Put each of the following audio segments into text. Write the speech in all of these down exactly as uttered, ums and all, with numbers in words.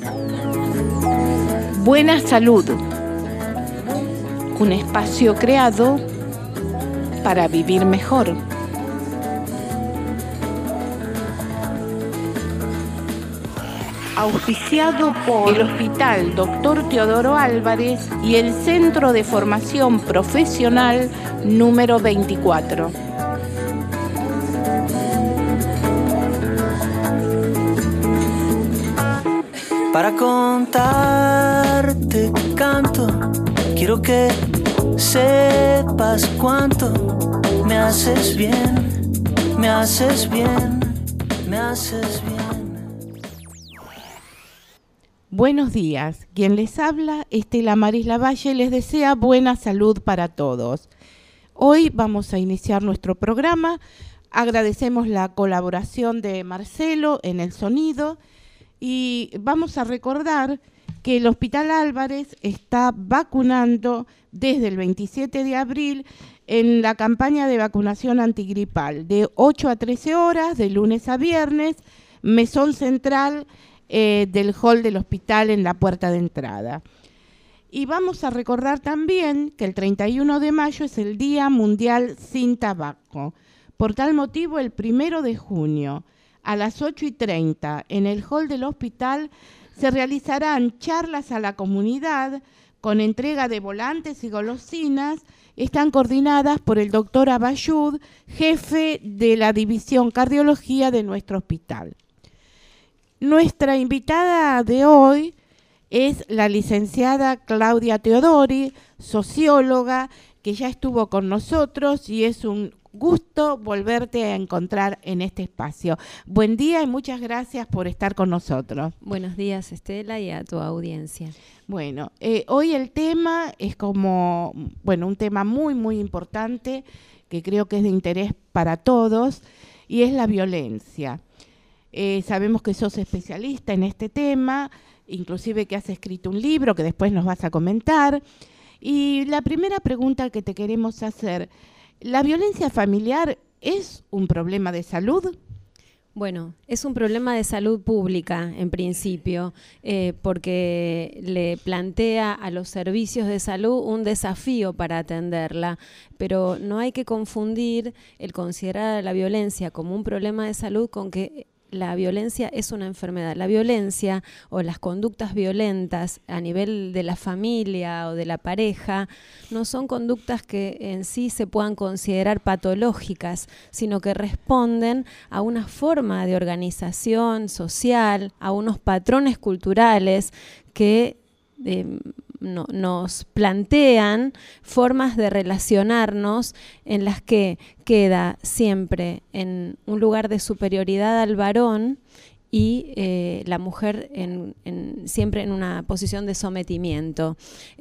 Buena Salud, un espacio creado para vivir mejor. Auspiciado por el Hospital Doctor Teodoro Álvarez y el Centro de Formación Profesional número veinticuatro. Para contarte que canto, quiero que sepas cuánto me haces bien, me haces bien, me haces bien. Buenos días, quien les habla, Estela Maris Lavalle, les desea buena salud para todos. Hoy vamos a iniciar nuestro programa, agradecemos la colaboración de Marcelo en el sonido y vamos a recordar que el Hospital Álvarez está vacunando desde el veintisiete de abril en la campaña de vacunación antigripal de ocho a trece horas, de lunes a viernes, mesón central eh, del hall del hospital en la puerta de entrada. Y vamos a recordar también que el treinta y uno de mayo es el Día Mundial Sin Tabaco. Por tal motivo, el primero de junio, a las ocho y treinta, en el hall del hospital, se realizarán charlas a la comunidad con entrega de volantes y golosinas. Están coordinadas por el doctor Abayud, jefe de la División Cardiología de nuestro hospital. Nuestra invitada de hoy es la licenciada Claudia Teodori, socióloga, que ya estuvo con nosotros y es un gusto volverte a encontrar en este espacio. Buen día y muchas gracias por estar con nosotros. Buenos días, Estela, y a tu audiencia. Bueno, eh, hoy el tema es como, bueno, un tema muy, muy importante que creo que es de interés para todos y es la violencia. Eh, sabemos que sos especialista en este tema, inclusive que has escrito un libro que después nos vas a comentar. Y la primera pregunta que te queremos hacer, ¿la violencia familiar es un problema de salud? Bueno, es un problema de salud pública en principio, eh, porque le plantea a los servicios de salud un desafío para atenderla, pero no hay que confundir el considerar a la violencia como un problema de salud con que la violencia es una enfermedad. La violencia o las conductas violentas a nivel de la familia o de la pareja no son conductas que en sí se puedan considerar patológicas, sino que responden a una forma de organización social, a unos patrones culturales que eh, No, nos plantean formas de relacionarnos en las que queda siempre en un lugar de superioridad al varón y eh, la mujer en, en, siempre en una posición de sometimiento.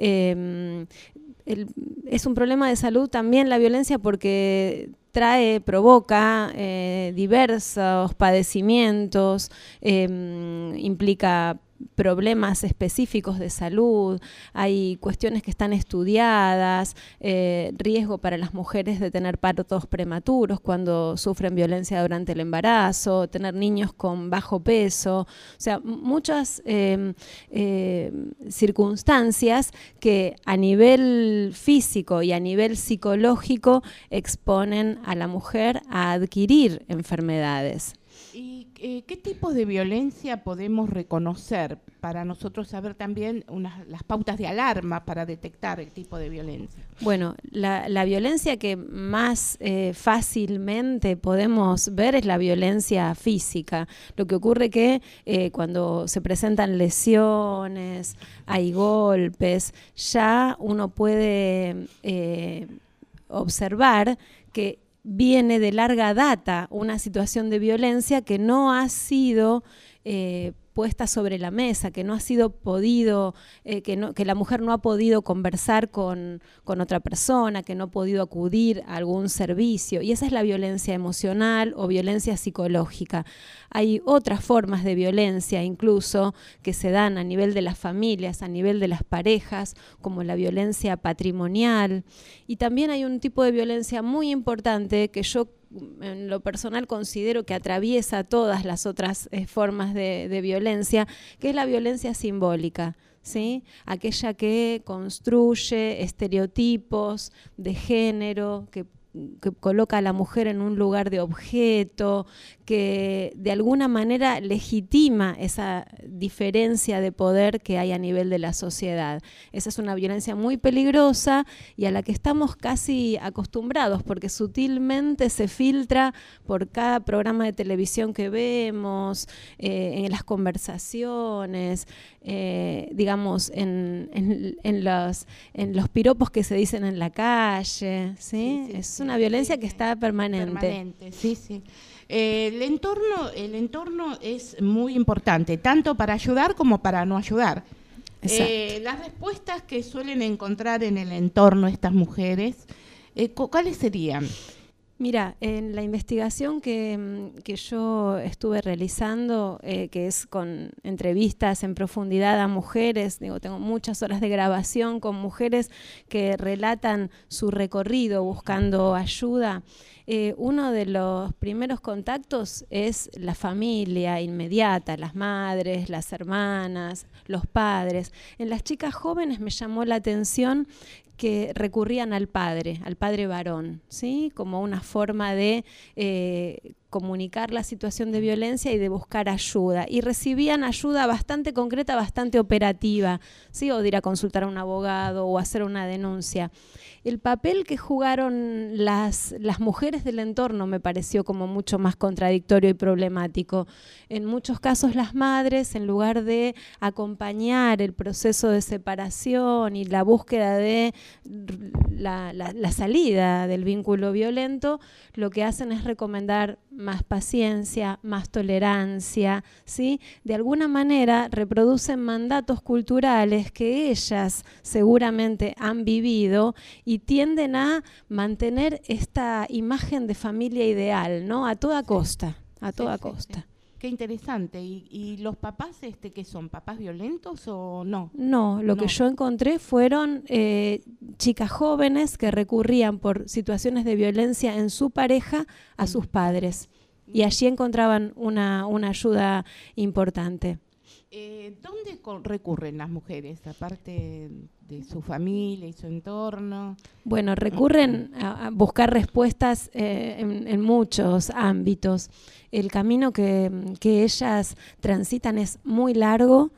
Eh, el, es un problema de salud también la violencia porque trae, provoca eh, diversos padecimientos, eh, implica problemas específicos de salud, hay cuestiones que están estudiadas, eh, riesgo para las mujeres de tener partos prematuros cuando sufren violencia durante el embarazo, tener niños con bajo peso, o sea, muchas eh, eh, circunstancias que a nivel físico y a nivel psicológico exponen a la mujer a adquirir enfermedades. ¿Y eh, qué tipos de violencia podemos reconocer para nosotros saber también unas, las pautas de alarma para detectar el tipo de violencia? Bueno, la, la violencia que más eh, fácilmente podemos ver es la violencia física. Lo que ocurre que eh, cuando se presentan lesiones, hay golpes, ya uno puede eh, observar que viene de larga data una situación de violencia que no ha sido eh, puesta sobre la mesa, que no ha sido podido, eh, que, no, que la mujer no ha podido conversar con, con otra persona, que no ha podido acudir a algún servicio. Y esa es la violencia emocional o violencia psicológica. Hay otras formas de violencia incluso que se dan a nivel de las familias, a nivel de las parejas, como la violencia patrimonial. Y también hay un tipo de violencia muy importante que yo en lo personal considero que atraviesa todas las otras eh, formas de, de violencia, que es la violencia simbólica, ¿sí? Aquella que construye estereotipos de género, que que coloca a la mujer en un lugar de objeto, que de alguna manera legitima esa diferencia de poder que hay a nivel de la sociedad. Esa es una violencia muy peligrosa y a la que estamos casi acostumbrados, porque sutilmente se filtra por cada programa de televisión que vemos, eh, en las conversaciones, eh, digamos, en, en, en, los, en los piropos que se dicen en la calle, ¿sí? Sí, sí, es una violencia sí, que está permanente. Permanente, sí, sí. Eh, el entorno, el entorno es muy importante, tanto para ayudar como para no ayudar. Eh, las respuestas que suelen encontrar en el entorno estas mujeres, eh, ¿cuáles serían? Mira, en la investigación que, que yo estuve realizando, eh, que es con entrevistas en profundidad a mujeres, digo, tengo muchas horas de grabación con mujeres que relatan su recorrido buscando ayuda. Eh, uno de los primeros contactos es la familia inmediata, las madres, las hermanas, los padres. En las chicas jóvenes me llamó la atención que recurrían al padre, al padre varón, ¿sí? Como una forma de eh, comunicar la situación de violencia y de buscar ayuda. Y recibían ayuda bastante concreta, bastante operativa, ¿sí? O de ir a consultar a un abogado o hacer una denuncia. El papel que jugaron las, las mujeres del entorno me pareció como mucho más contradictorio y problemático. En muchos casos las madres, en lugar de acompañar el proceso de separación y la búsqueda de la, la, la salida del vínculo violento, lo que hacen es recomendar más paciencia, más tolerancia, ¿sí? De alguna manera reproducen mandatos culturales que ellas seguramente han vivido y tienden a mantener esta imagen de familia ideal, ¿no? A toda costa, a toda sí, sí, costa. Sí. Qué interesante. ¿Y, y los papás este, qué son? ¿Papás violentos o no? No, lo no. que yo encontré fueron eh, chicas jóvenes que recurrían por situaciones de violencia en su pareja a mm. sus padres. Y allí encontraban una, una ayuda importante. Eh, ¿Dónde recurren las mujeres, aparte de su familia y su entorno? Bueno, recurren a, a buscar respuestas eh, en, en muchos ámbitos. El camino que, que ellas transitan es muy largo.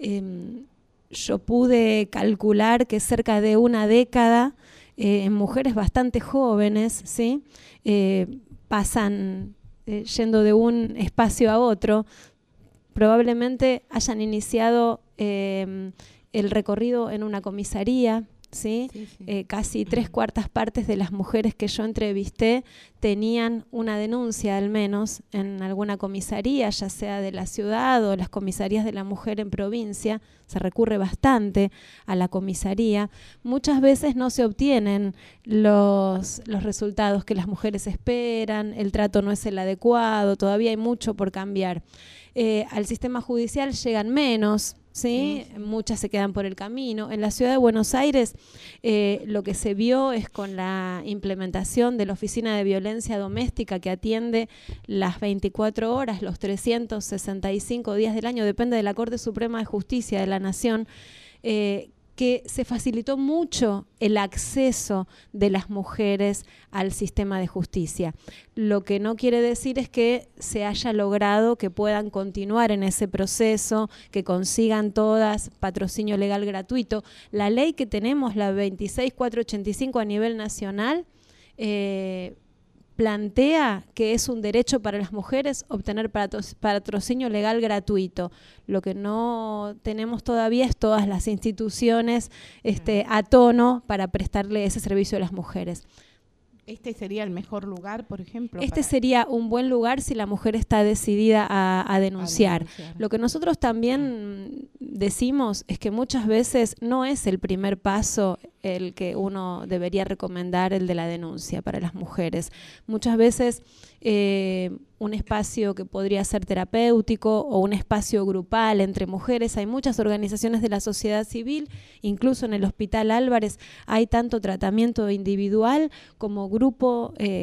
Eh, yo pude calcular que cerca de una década, eh, en mujeres bastante jóvenes, ¿sí? eh, pasan eh, yendo de un espacio a otro. Probablemente hayan iniciado eh, el recorrido en una comisaría, ¿sí? Sí, sí. Eh, casi tres cuartas partes de las mujeres que yo entrevisté tenían una denuncia al menos en alguna comisaría, ya sea de la ciudad o las comisarías de la mujer en provincia. Se recurre bastante a la comisaría. Muchas veces no se obtienen los, los resultados que las mujeres esperan, el trato no es el adecuado, todavía hay mucho por cambiar. Eh, al sistema judicial llegan menos, ¿sí? Sí, sí. Muchas se quedan por el camino. En la ciudad de Buenos Aires eh, lo que se vio es con la implementación de la Oficina de Violencia Doméstica que atiende las veinticuatro horas, los trescientos sesenta y cinco días del año, depende de la Corte Suprema de Justicia de la Nación, eh, que se facilitó mucho el acceso de las mujeres al sistema de justicia. Lo que no quiere decir es que se haya logrado que puedan continuar en ese proceso, que consigan todas patrocinio legal gratuito. La ley que tenemos, la veintiséis mil cuatrocientos ochenta y cinco a nivel nacional, eh, plantea que es un derecho para las mujeres obtener patrocinio legal gratuito. Lo que no tenemos todavía es todas las instituciones este, a tono para prestarle ese servicio a las mujeres. ¿Este sería el mejor lugar, por ejemplo? Este para... sería un buen lugar si la mujer está decidida a, a, denunciar. a denunciar. Lo que nosotros también decimos es que muchas veces no es el primer paso el que uno debería recomendar, el de la denuncia para las mujeres. Muchas veces eh, un espacio que podría ser terapéutico o un espacio grupal entre mujeres. Hay muchas organizaciones de la sociedad civil, incluso en el Hospital Álvarez hay tanto tratamiento individual como grupo eh,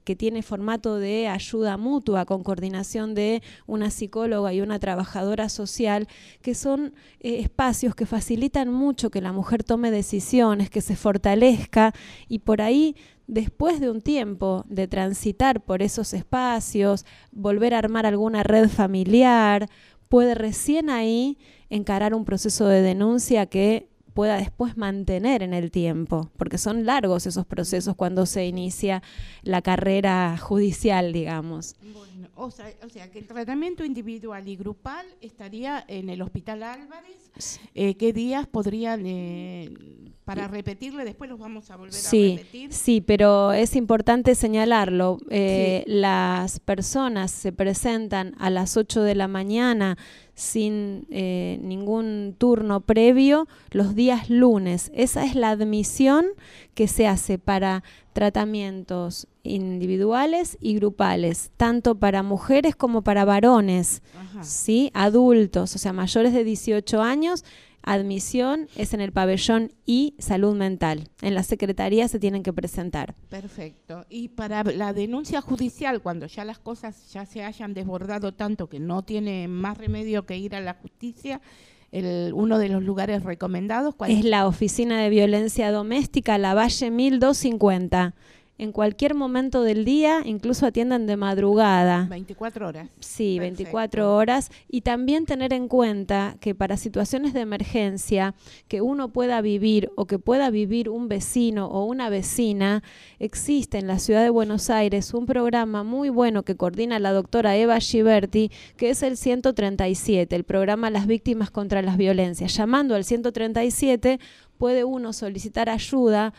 que tiene formato de ayuda mutua con coordinación de una psicóloga y una trabajadora social, que son eh, espacios que facilitan mucho que la mujer tome decisiones, que se fortalezca, y por ahí, después de un tiempo de transitar por esos espacios, volver a armar alguna red familiar, puede recién ahí encarar un proceso de denuncia que pueda después mantener en el tiempo, porque son largos esos procesos cuando se inicia la carrera judicial, digamos. Bueno, o sea, o sea que el tratamiento individual y grupal estaría en el Hospital Álvarez. Eh, ¿Qué días podrían, eh, para repetirle, después los vamos a volver sí, a repetir? Sí, pero es importante señalarlo. Eh, sí. Las personas se presentan a las ocho de la mañana sin eh, ningún turno previo los días lunes. Esa es la admisión que se hace para tratamientos individuales y grupales, tanto para mujeres como para varones, ¿sí? Adultos, o sea, mayores de dieciocho años. Admisión es en el pabellón y salud mental. En la secretaría se tienen que presentar. Perfecto. Y para la denuncia judicial, cuando ya las cosas ya se hayan desbordado tanto que no tiene más remedio que ir a la justicia, el, uno de los lugares recomendados, ¿cuál es? Es la Oficina de Violencia Doméstica, Lavalle mil doscientos cincuenta. En cualquier momento del día, incluso atienden de madrugada. veinticuatro horas. Sí, Perfecto. veinticuatro horas. Y también tener en cuenta que para situaciones de emergencia que uno pueda vivir o que pueda vivir un vecino o una vecina, existe en la ciudad de Buenos Aires un programa muy bueno que coordina la doctora Eva Giberti, que es el ciento treinta y siete, el programa Las Víctimas contra las Violencias. Llamando al ciento treinta y siete puede uno solicitar ayuda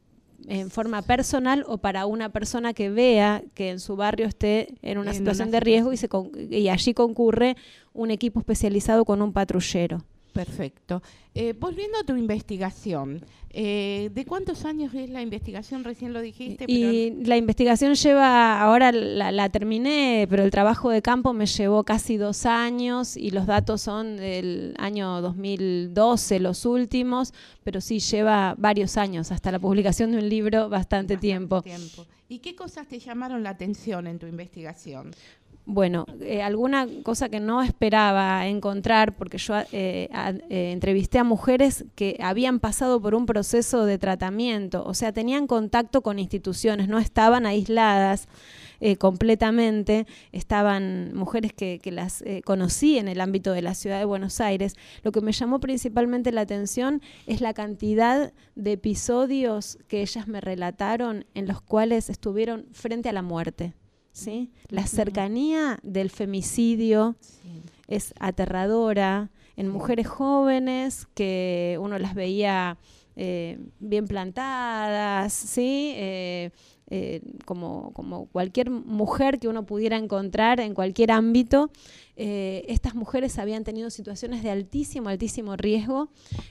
en forma personal o para una persona que vea que en su barrio esté en una en situación una de riesgo y, se con, y allí concurre un equipo especializado con un patrullero. Perfecto. Eh, volviendo a tu investigación, eh, ¿de cuántos años es la investigación? Recién lo dijiste. Y pero... la investigación lleva, ahora la, la terminé, pero el trabajo de campo me llevó casi dos años y los datos son del año dos mil doce, los últimos, pero sí lleva varios años, hasta la publicación de un libro, bastante, bastante tiempo. tiempo. ¿Y qué cosas te llamaron la atención en tu investigación? Bueno, eh, alguna cosa que no esperaba encontrar, porque yo eh, a, eh, entrevisté a mujeres que habían pasado por un proceso de tratamiento, o sea, tenían contacto con instituciones, no estaban aisladas eh, completamente, estaban mujeres que, que las eh, conocí en el ámbito de la ciudad de Buenos Aires. Lo que me llamó principalmente la atención es la cantidad de episodios que ellas me relataron en los cuales estuvieron frente a la muerte. ¿Sí? La cercanía del femicidio sí. es aterradora en sí. mujeres jóvenes que uno las veía eh, bien plantadas, ¿sí? eh, eh, como, como cualquier mujer que uno pudiera encontrar en cualquier ámbito. Eh, estas mujeres habían tenido situaciones de altísimo, altísimo riesgo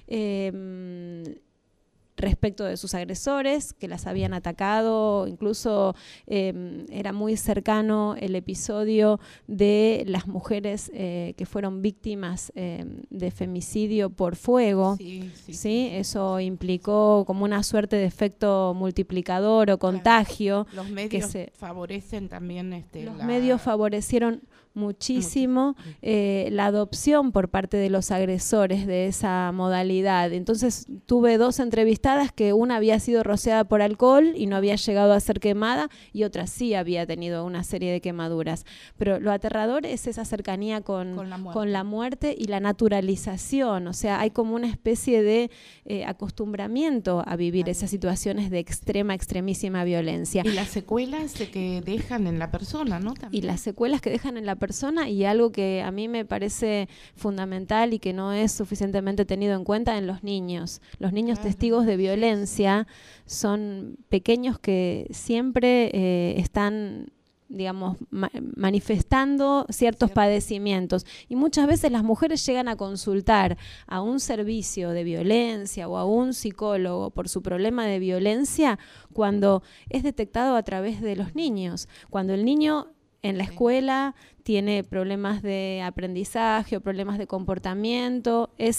eh, respecto de sus agresores, que las habían atacado, incluso eh, era muy cercano el episodio de las mujeres eh, que fueron víctimas eh, de femicidio por fuego, sí, sí, ¿sí? Eso implicó como una suerte de efecto multiplicador o contagio. Claro. Los medios que se, favorecen también. Este, los la... medios favorecieron muchísimo eh, la adopción por parte de los agresores de esa modalidad. Entonces tuve dos entrevistadas que una había sido rociada por alcohol y no había llegado a ser quemada y otra sí había tenido una serie de quemaduras. Pero lo aterrador es esa cercanía con, con, la, muerte. con la muerte y la naturalización. O sea, hay como una especie de eh, acostumbramiento a vivir Ay. esas situaciones de extrema, extremísima violencia. Y las secuelas que dejan en la persona, ¿no? También. Y las secuelas que dejan en la persona, y algo que a mí me parece fundamental y que no es suficientemente tenido en cuenta en los niños. Los niños claro. testigos de violencia son pequeños que siempre eh, están, digamos, ma- manifestando ciertos Cierto. padecimientos. Y muchas veces las mujeres llegan a consultar a un servicio de violencia o a un psicólogo por su problema de violencia cuando es detectado a través de los niños. Cuando el niño en la escuela tiene problemas de aprendizaje o problemas de comportamiento, es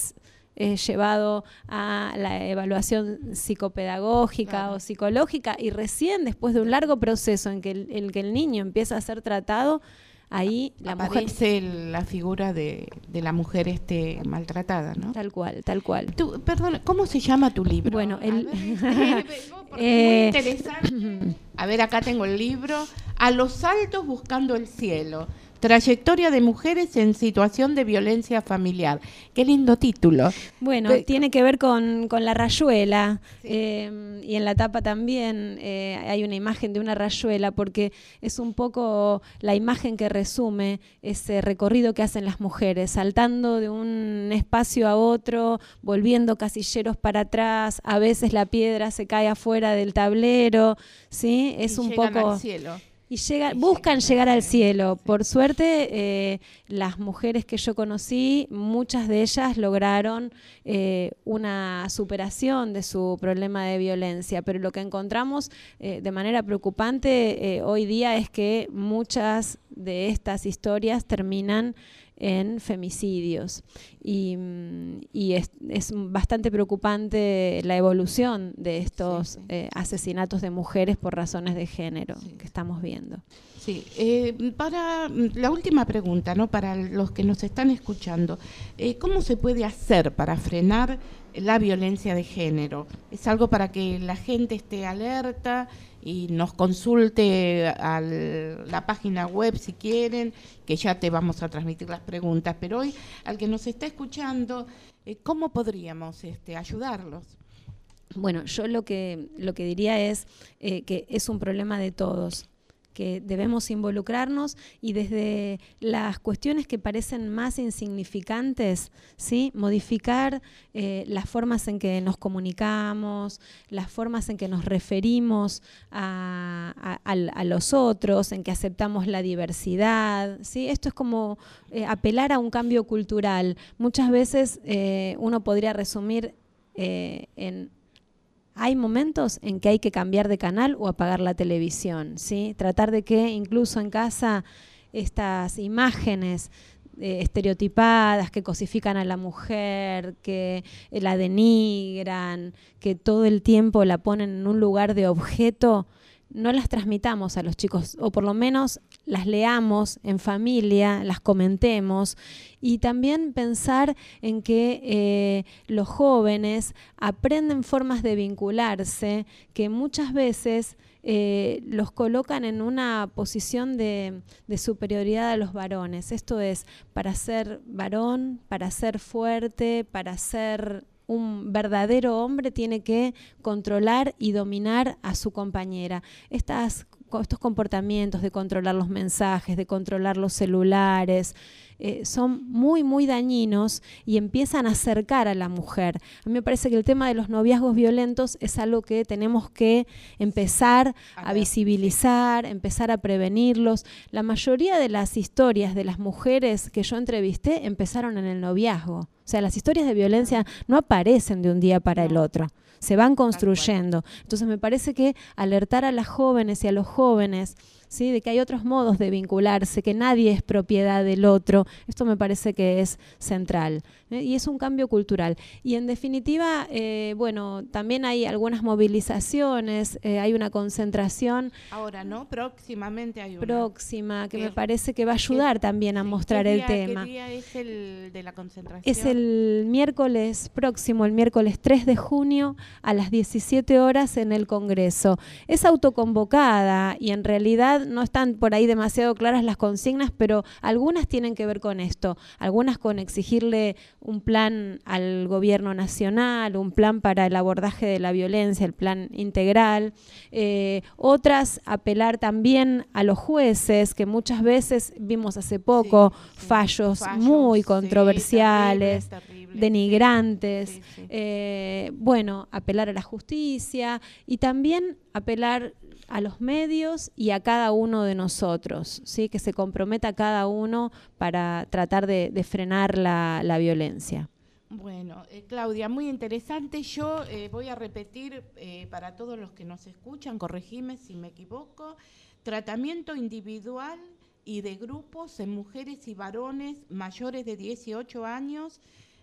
eh, llevado a la evaluación psicopedagógica claro. o psicológica, y recién después de un largo proceso en que el, el, que el niño empieza a ser tratado, ahí la aparece mujer... la figura de, de la mujer este maltratada, ¿no? Tal cual, tal cual. Tú, perdón, ¿cómo se llama tu libro? Bueno, el... Ver, eh, muy interesante. A ver, acá tengo el libro. A los altos buscando el cielo. Trayectoria de mujeres en situación de violencia familiar. Qué lindo título. Bueno, ¿Qué? Tiene que ver con, con la rayuela, sí. eh, y en la tapa también eh, hay una imagen de una rayuela, porque es un poco la imagen que resume ese recorrido que hacen las mujeres, saltando de un espacio a otro, volviendo casilleros para atrás, a veces la piedra se cae afuera del tablero, ¿sí? Es y un llegan poco... al cielo. Y llega, buscan llegar al cielo. Por suerte, eh, las mujeres que yo conocí, muchas de ellas lograron eh, una superación de su problema de violencia, pero lo que encontramos eh, de manera preocupante eh, hoy día es que muchas de estas historias terminan en femicidios, y, y es, es bastante preocupante la evolución de estos sí, sí. Eh, asesinatos de mujeres por razones de género sí. que estamos viendo. Sí, eh, para la última pregunta, ¿no? Para los que nos están escuchando, eh, ¿cómo se puede hacer para frenar la violencia de género? ¿Es algo para que la gente esté alerta y nos consulte a la página web si quieren, que ya te vamos a transmitir las preguntas, pero hoy al que nos está escuchando, eh, ¿cómo podríamos este, ayudarlos? Bueno, yo lo que, lo que diría es eh, que es un problema de todos, que debemos involucrarnos y desde las cuestiones que parecen más insignificantes, ¿sí? Modificar eh, las formas en que nos comunicamos, las formas en que nos referimos a, a, a, a los otros, en que aceptamos la diversidad, ¿sí? Esto es como eh, apelar a un cambio cultural. Muchas veces eh, uno podría resumir eh, en... Hay momentos en que hay que cambiar de canal o apagar la televisión, ¿sí? Tratar de que incluso en casa estas imágenes eh, estereotipadas que cosifican a la mujer, que eh, la denigran, que todo el tiempo la ponen en un lugar de objeto, no las transmitamos a los chicos, o por lo menos las leamos en familia, las comentemos, y también pensar en que eh, los jóvenes aprenden formas de vincularse que muchas veces eh, los colocan en una posición de, de superioridad a los varones. Esto es, para ser varón, para ser fuerte, para ser... un verdadero hombre tiene que controlar y dominar a su compañera. Estas, estos comportamientos de controlar los mensajes, de controlar los celulares, eh, son muy, muy dañinos y empiezan a acercar a la mujer. A mí me parece que el tema de los noviazgos violentos es algo que tenemos que empezar a visibilizar, empezar a prevenirlos. La mayoría de las historias de las mujeres que yo entrevisté empezaron en el noviazgo. O sea, las historias de violencia no aparecen de un día para el otro, se van construyendo. Entonces me parece que alertar a las jóvenes y a los jóvenes, ¿sí? De que hay otros modos de vincularse, que nadie es propiedad del otro, esto me parece que es central, ¿eh? Y es un cambio cultural. Y en definitiva, eh, bueno, también hay algunas movilizaciones, eh, hay una concentración. Ahora, ¿no? Próximamente hay una. Próxima, que me parece que va a ayudar ¿Qué, también a sí, mostrar ¿qué el día, tema. ¿Qué día es el de la concentración? Es el miércoles próximo, el miércoles tres de junio a las diecisiete horas en el Congreso. Es autoconvocada y en realidad no están por ahí demasiado claras las consignas, pero algunas tienen que ver con esto, algunas con exigirle un plan al gobierno nacional, un plan para el abordaje de la violencia, el plan integral, eh, otras apelar también a los jueces, que muchas veces vimos hace poco sí, sí. Fallos, fallos muy controversiales, sí, terrible, terrible, denigrantes, sí, sí. Eh, bueno, apelar a la justicia y también apelar a los medios y a cada uno de nosotros, ¿sí? Que se comprometa cada uno para tratar de, de frenar la, la violencia. Bueno, eh, Claudia, muy interesante. Yo eh, voy a repetir eh, para todos los que nos escuchan, corregime si me equivoco, tratamiento individual y de grupos en mujeres y varones mayores de dieciocho años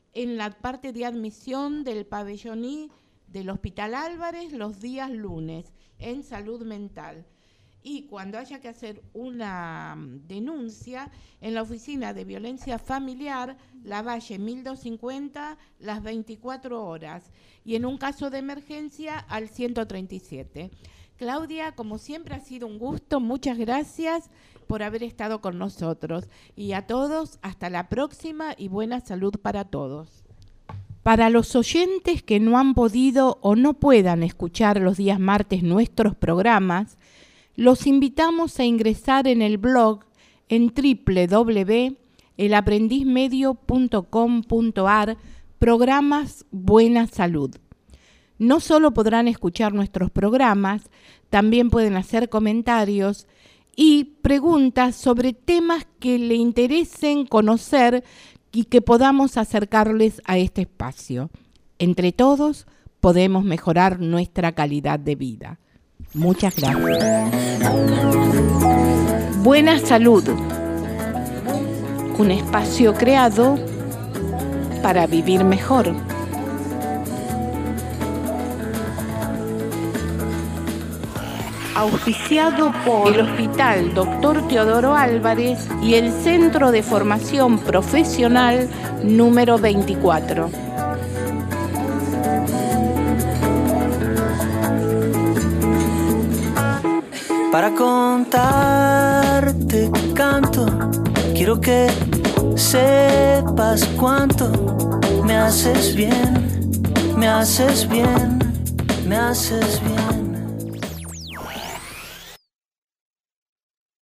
en la parte de admisión del pabellón I del Hospital Álvarez los días lunes en salud mental. Y cuando haya que hacer una denuncia, en la oficina de violencia familiar, Lavalle mil doscientos cincuenta, las veinticuatro horas. Y en un caso de emergencia, al ciento treinta y siete. Claudia, como siempre, ha sido un gusto. Muchas gracias por haber estado con nosotros. Y a todos, hasta la próxima y buena salud para todos. Para los oyentes que no han podido o no puedan escuchar los días martes nuestros programas, los invitamos a ingresar en el blog en doble u doble u doble u punto el aprendiz medio punto com punto a r, programas Buena Salud. No solo podrán escuchar nuestros programas, también pueden hacer comentarios y preguntas sobre temas que le interesen conocer y que podamos acercarles a este espacio. Entre todos podemos mejorar nuestra calidad de vida. Muchas gracias. Buena Salud, un espacio creado para vivir mejor. Auspiciado por el Hospital Doctor Teodoro Álvarez y el Centro de Formación Profesional número veinticuatro. Para contarte canto, quiero que sepas cuánto me haces bien, me haces bien, me haces bien.